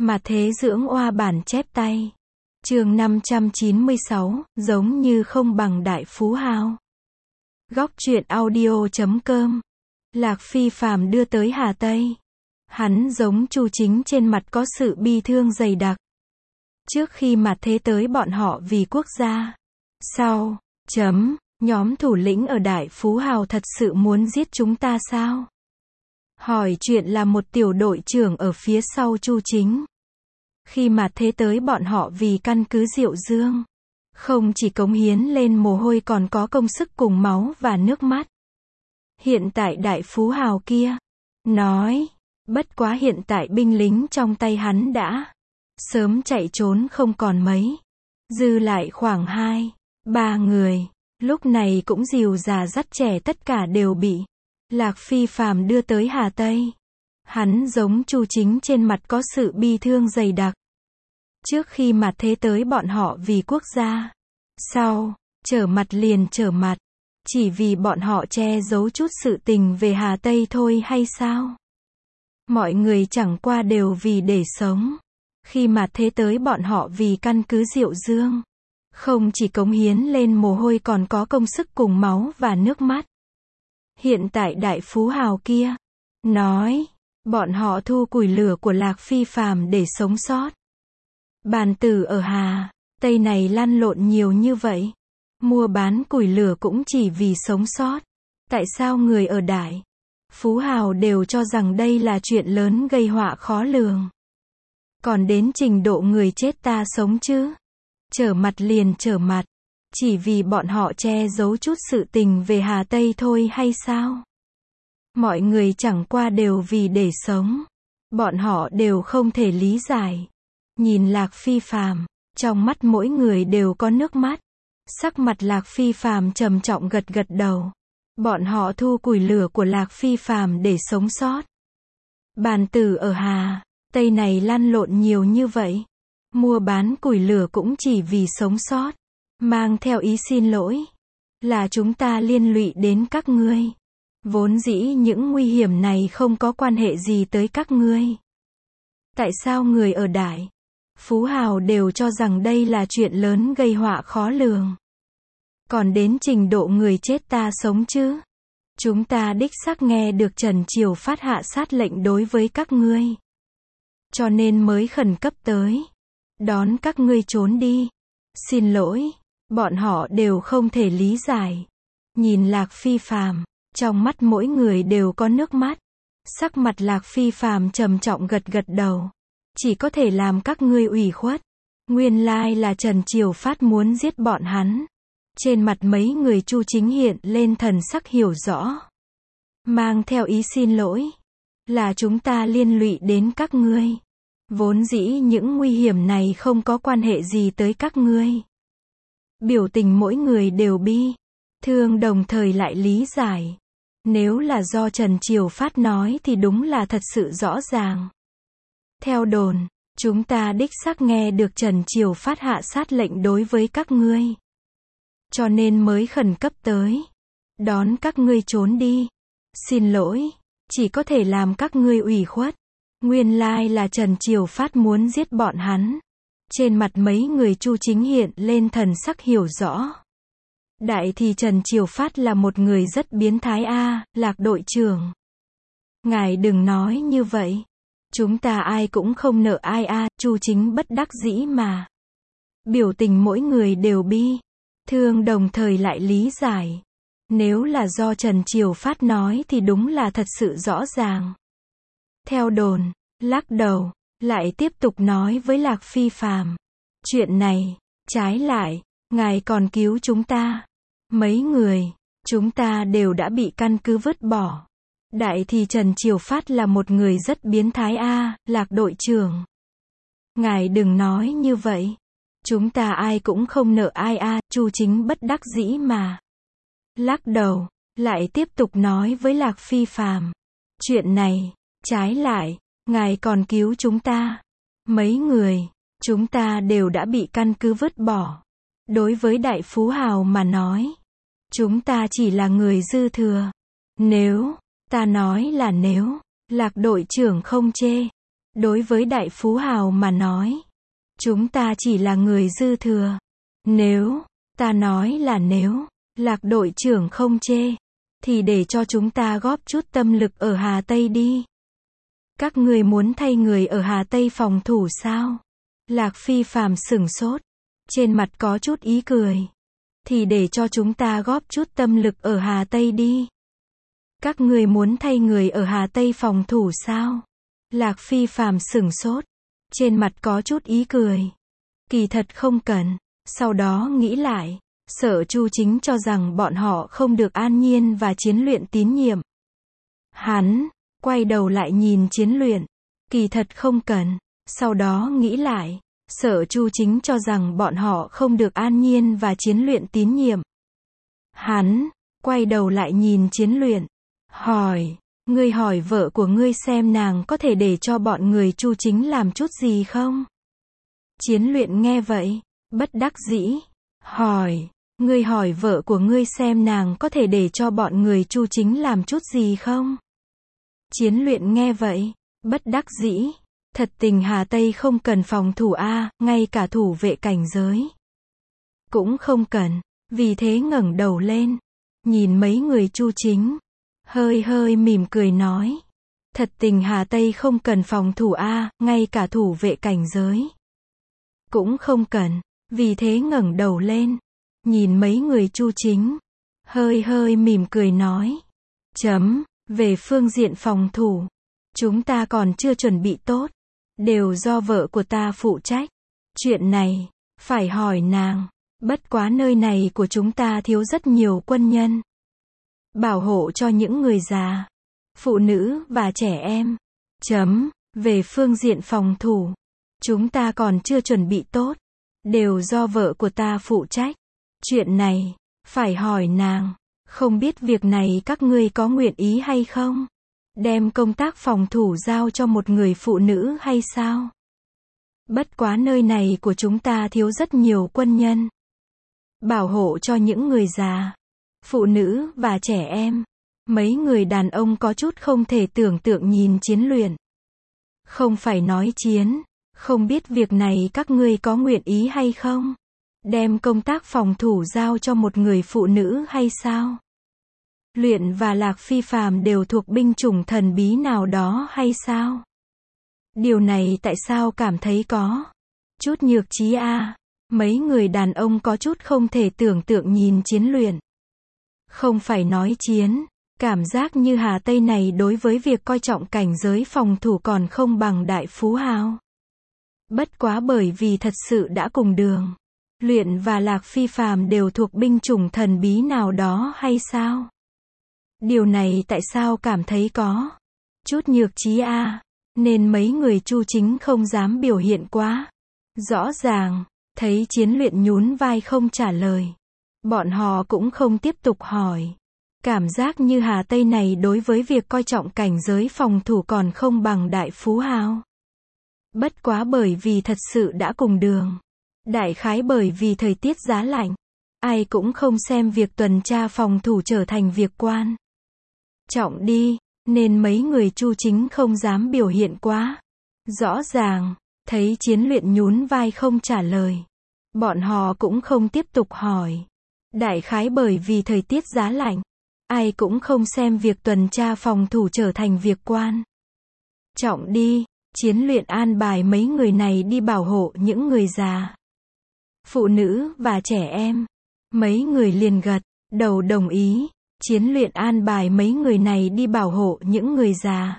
Mà thế dưỡng oa bản chép tay. Chương 596, giống như không bằng đại phú hào. Góc truyện audio.com. Lạc Phi phàm đưa tới Hà Tây. Hắn giống Chu Chính trên mặt có sự bi thương dày đặc. Trước khi mặt thế tới bọn họ vì quốc gia. Sau, nhóm thủ lĩnh ở Đại Phú Hào thật sự muốn giết chúng ta sao? Hỏi chuyện là một tiểu đội trưởng ở phía sau Chu Chính. Khi mà thế tới bọn họ vì căn cứ Diệu Dương. Không chỉ cống hiến lên mồ hôi còn có công sức cùng máu và nước mắt. Hiện tại Đại Phú Hào kia. Nói. Bất quá hiện tại binh lính trong tay hắn đã. Sớm chạy trốn không còn mấy. Dư lại khoảng 2-3 người. Lúc này cũng dìu già dắt trẻ tất cả đều bị. Lạc Phi phàm đưa tới Hà Tây. Hắn giống Chu Chính trên mặt có sự bi thương dày đặc. Trước khi mà thế tới bọn họ vì quốc gia. Sau, trở mặt liền trở mặt. Chỉ vì bọn họ che giấu chút sự tình về Hà Tây thôi hay sao? Mọi người chẳng qua đều vì để sống. Khi mà thế tới bọn họ vì căn cứ Diệu Dương. Không chỉ cống hiến lên mồ hôi còn có công sức cùng máu và nước mắt. Hiện tại Đại Phú Hào kia. Nói. Bọn họ thu củi lửa của Lạc Phi phàm để sống sót. Bàn tử ở Hà Tây này lăn lộn nhiều như vậy. Mua bán củi lửa cũng chỉ vì sống sót. Tại sao người ở Đại Phú Hào đều cho rằng đây là chuyện lớn gây họa khó lường. Còn đến trình độ người chết ta sống chứ. Trở mặt liền trở mặt. Chỉ vì bọn họ che giấu chút sự tình về Hà Tây thôi hay sao? Mọi người chẳng qua đều vì để sống. Bọn họ đều không thể lý giải. Nhìn Lạc Phi phàm. Trong mắt mỗi người đều có nước mắt. Sắc mặt Lạc Phi phàm trầm trọng gật gật đầu. Bọn họ thu củi lửa của Lạc Phi phàm để sống sót. Bàn tử ở Hà Tây này lăn lộn nhiều như vậy. Mua bán củi lửa cũng chỉ vì sống sót. Mang theo ý xin lỗi. Là chúng ta liên lụy đến các ngươi. Vốn dĩ những nguy hiểm này không có quan hệ gì tới các ngươi. Tại sao người ở Đại Phú Hào đều cho rằng đây là chuyện lớn gây họa khó lường. Còn đến trình độ người chết ta sống chứ. Chúng ta đích xác nghe được Trần Triều phát hạ sát lệnh đối với các ngươi. Cho nên mới khẩn cấp tới. Đón các ngươi trốn đi. Xin lỗi. Bọn họ đều không thể lý giải. Nhìn Lạc Phi phàm. Trong mắt mỗi người đều có nước mắt. Sắc mặt Lạc Phi phàm trầm trọng gật gật đầu. Chỉ có thể làm các ngươi ủy khuất. Nguyên lai là Trần Triều Phát muốn giết bọn hắn. Trên mặt mấy người Chu Chính hiện lên thần sắc hiểu rõ. Mang theo ý xin lỗi. Là chúng ta liên lụy đến các ngươi. Vốn dĩ những nguy hiểm này không có quan hệ gì tới các ngươi. Biểu tình mỗi người đều bi thương đồng thời lại lý giải. Nếu là do Trần Triều Phát nói thì đúng là thật sự rõ ràng. Theo đồn, chúng ta đích xác nghe được Trần Triều Phát hạ sát lệnh đối với các ngươi. Cho nên mới khẩn cấp tới. Đón các ngươi trốn đi. Xin lỗi. Chỉ có thể làm các ngươi ủy khuất. Nguyên lai là Trần Triều Phát muốn giết bọn hắn. Trên mặt mấy người Chu Chính hiện lên thần sắc hiểu rõ. Đại thì Trần Triều Phát là một người rất biến thái a, Lạc đội trưởng. Ngài đừng nói như vậy. Chúng ta ai cũng không nợ ai a, Chu Chính bất đắc dĩ mà. Biểu tình mỗi người đều bi thương đồng thời lại lý giải. Nếu là do Trần Triều Phát nói thì đúng là thật sự rõ ràng. Theo đồn, lắc đầu, lại tiếp tục nói với Lạc Phi phàm. Chuyện này, trái lại, ngài còn cứu chúng ta. Mấy người, chúng ta đều đã bị căn cứ vứt bỏ. Đại thì Trần Triều Phát là một người rất biến thái a, Lạc đội trưởng. Ngài đừng nói như vậy. Chúng ta ai cũng không nợ ai a, Chu Chính bất đắc dĩ mà. Lắc đầu, lại tiếp tục nói với Lạc Phi phàm. Chuyện này, trái lại, ngài còn cứu chúng ta. Mấy người, chúng ta đều đã bị căn cứ vứt bỏ. Đối với Đại Phú Hào mà nói, chúng ta chỉ là người dư thừa. Nếu, ta nói là nếu, Lạc đội trưởng không chê. Đối với đại phú hào mà nói, chúng ta chỉ là người dư thừa. Nếu, ta nói là nếu, Lạc đội trưởng không chê, thì để cho chúng ta góp chút tâm lực ở Hà Tây đi. Các người muốn thay người ở Hà Tây phòng thủ sao? Lạc Phi Phàm sửng sốt, trên mặt có chút ý cười. Thì để cho chúng ta góp chút tâm lực ở Hà Tây đi. Các người muốn thay người ở Hà Tây phòng thủ sao? Lạc Phi Phàm sửng sốt, trên mặt có chút ý cười. Kỳ thật không cần, sau đó nghĩ lại, Sở Chu Chính cho rằng bọn họ không được An Nhiên và Chiến Luyện tín nhiệm. Hắn quay đầu lại nhìn Chiến Luyện, kỳ thật không cần, sau đó nghĩ lại, Sở Chu Chính cho rằng bọn họ không được An Nhiên và Chiến Luyện tín nhiệm. Hắn quay đầu lại nhìn Chiến Luyện, hỏi, ngươi hỏi vợ của ngươi xem nàng có thể để cho bọn người Chu Chính làm chút gì không? Chiến Luyện nghe vậy, bất đắc dĩ, hỏi, ngươi hỏi vợ của ngươi xem nàng có thể để cho bọn người Chu Chính làm chút gì không? Chiến Luyện nghe vậy, bất đắc dĩ, thật tình Hà Tây không cần phòng thủ a, ngay cả thủ vệ cảnh giới cũng không cần, vì thế ngẩng đầu lên, nhìn mấy người Chu Chính, hơi hơi mỉm cười nói, thật tình Hà Tây không cần phòng thủ a, ngay cả thủ vệ cảnh giới cũng không cần, vì thế ngẩng đầu lên, nhìn mấy người Chu Chính, hơi hơi mỉm cười nói, về phương diện phòng thủ, chúng ta còn chưa chuẩn bị tốt, đều do vợ của ta phụ trách. Chuyện này, phải hỏi nàng, bất quá nơi này của chúng ta thiếu rất nhiều quân nhân. Bảo hộ cho những người già, phụ nữ và trẻ em. Về phương diện phòng thủ, chúng ta còn chưa chuẩn bị tốt, đều do vợ của ta phụ trách. Chuyện này, phải hỏi nàng, không biết việc này các ngươi có nguyện ý hay không? Đem công tác phòng thủ giao cho một người phụ nữ hay sao? Bất quá nơi này của chúng ta thiếu rất nhiều quân nhân. Bảo hộ cho những người già, phụ nữ và trẻ em. Mấy người đàn ông có chút không thể tưởng tượng nhìn Chiến Luyện. Không phải nói Chiến, không biết việc này các ngươi có nguyện ý hay không? Đem công tác phòng thủ giao cho một người phụ nữ hay sao? Luyện và Lạc Phi Phàm đều thuộc binh chủng thần bí nào đó hay sao? Điều này tại sao cảm thấy có chút nhược trí a? Mấy người đàn ông có chút không thể tưởng tượng nhìn Chiến Luyện. Không phải nói Chiến, cảm giác như Hà Tây này đối với việc coi trọng cảnh giới phòng thủ còn không bằng đại phú hào. Bất quá bởi vì thật sự đã cùng đường. Luyện và Lạc Phi Phàm đều thuộc binh chủng thần bí nào đó hay sao? Điều này tại sao cảm thấy có chút nhược trí a? Nên mấy người Chu Chính không dám biểu hiện quá rõ ràng. Thấy Chiến Luyện nhún vai không trả lời, bọn họ cũng không tiếp tục hỏi. Cảm giác như Hà Tây này đối với việc coi trọng cảnh giới phòng thủ còn không bằng đại phú hào. Bất quá bởi vì thật sự đã cùng đường. Đại khái bởi vì thời tiết giá lạnh, ai cũng không xem việc tuần tra phòng thủ trở thành việc quan trọng đi, nên mấy người Chu Chính không dám biểu hiện quá rõ ràng. Thấy Chiến Luyện nhún vai không trả lời, bọn họ cũng không tiếp tục hỏi. Đại khái bởi vì thời tiết giá lạnh, ai cũng không xem việc tuần tra phòng thủ trở thành việc quan trọng đi. Chiến Luyện an bài mấy người này đi bảo hộ những người già, phụ nữ và trẻ em. Mấy người liền gật đầu đồng ý. Chiến Luyện an bài mấy người này đi bảo hộ những người già,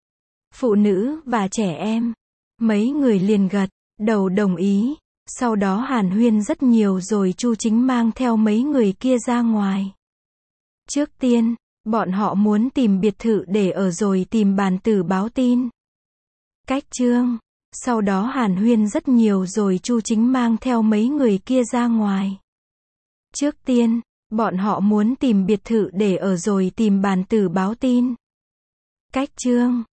phụ nữ và trẻ em. Mấy người liền gật đầu đồng ý. Sau đó hàn huyên rất nhiều rồi Chu Chính mang theo mấy người kia ra ngoài. Trước tiên, bọn họ muốn tìm biệt thự để ở rồi tìm bàn tử báo tin. Cách chương. Sau đó hàn huyên rất nhiều rồi Chu Chính mang theo mấy người kia ra ngoài. Trước tiên, bọn họ muốn tìm biệt thự để ở rồi tìm bàn tử báo tin. Cách chương.